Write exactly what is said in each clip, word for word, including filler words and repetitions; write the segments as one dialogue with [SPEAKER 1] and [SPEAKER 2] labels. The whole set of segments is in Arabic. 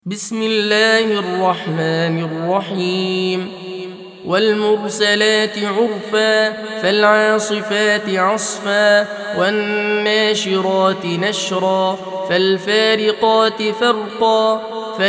[SPEAKER 1] بسم الله الرحمن الرحيم والمرسلات عرفا فالعاصفات عصفا والناشرات نشرا فالفارقات فرقا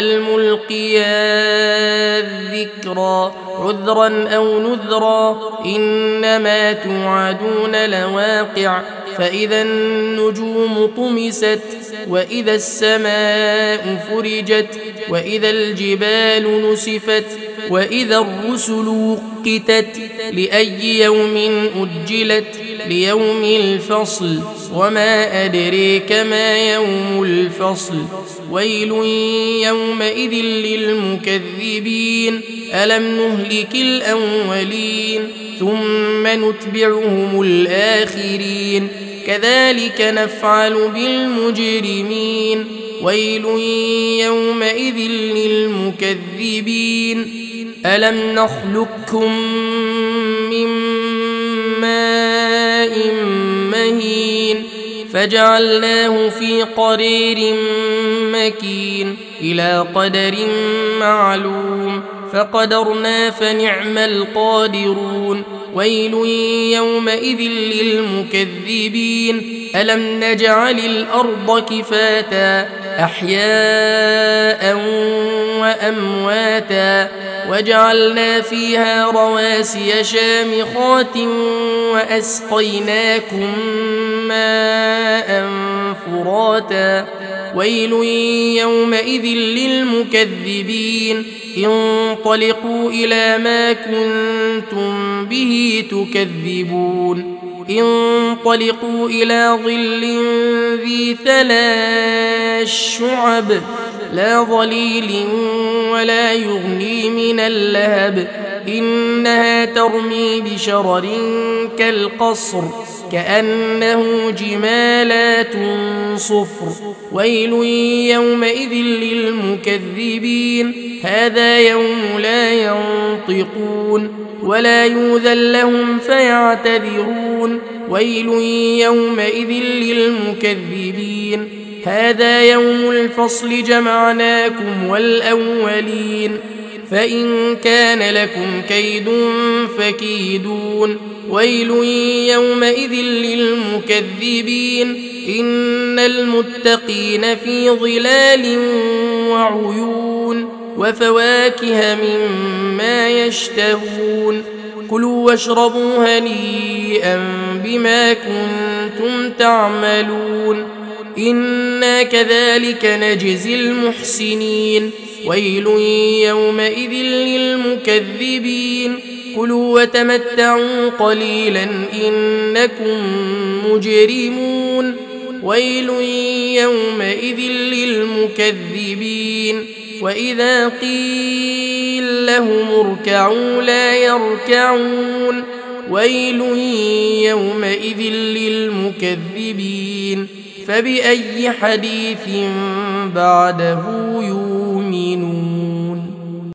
[SPEAKER 1] فالملقيات ذكرا عذرا أو نذرا إنما توعدون لواقع فإذا النجوم طمست وإذا السماء فرجت وإذا الجبال نسفت وإذا الرسل أقتت لأي يوم أجلت ليوم الفصل وما أدريك ما يوم الفصل ويل يومئذ للمكذبين ألم نهلك الأولين ثم نتبعهم الآخرين كذلك نفعل بالمجرمين ويل يومئذ للمكذبين ألم نخلقكم من ماء مهين فجعلناه في قرير مكين إلى قدر معلوم فقدرنا فنعم القادرون ويل يومئذ للمكذبين ألم نجعل الأرض كفاتا أحياء وأمواتا وجعلنا فيها رواسي شامخات وأسقيناكم ماء فراتا ويل يومئذ للمكذبين انطلقوا إلى ما كنتم به تكذبون انطلقوا إلى ظل ذي ثلاث شعب لا ظليل ولا يغني من اللهب إنها ترمي بشرر كالقصر كأنه جمالات صفر ويل يومئذ للمكذبين هذا يوم لا ينطقون ولا يؤذن لهم فيعتذرون ويل يومئذ للمكذبين هذا يوم الفصل جمعناكم والأولين فإن كان لكم كيد فكيدون ويل يومئذ للمكذبين إن المتقين في ظلال وعيون وفواكه مما يشتهون كلوا واشربوا هنيئا بما كنتم تعملون إنا كذلك نجزي المحسنين ويل يومئذ للمكذبين كلوا وتمتعوا قليلا إنكم مجرمون ويل يومئذ للمكذبين وإذا قيل لهم اركعوا لا يركعون ويل يومئذ للمكذبين فبأي حديث بعده يؤمنون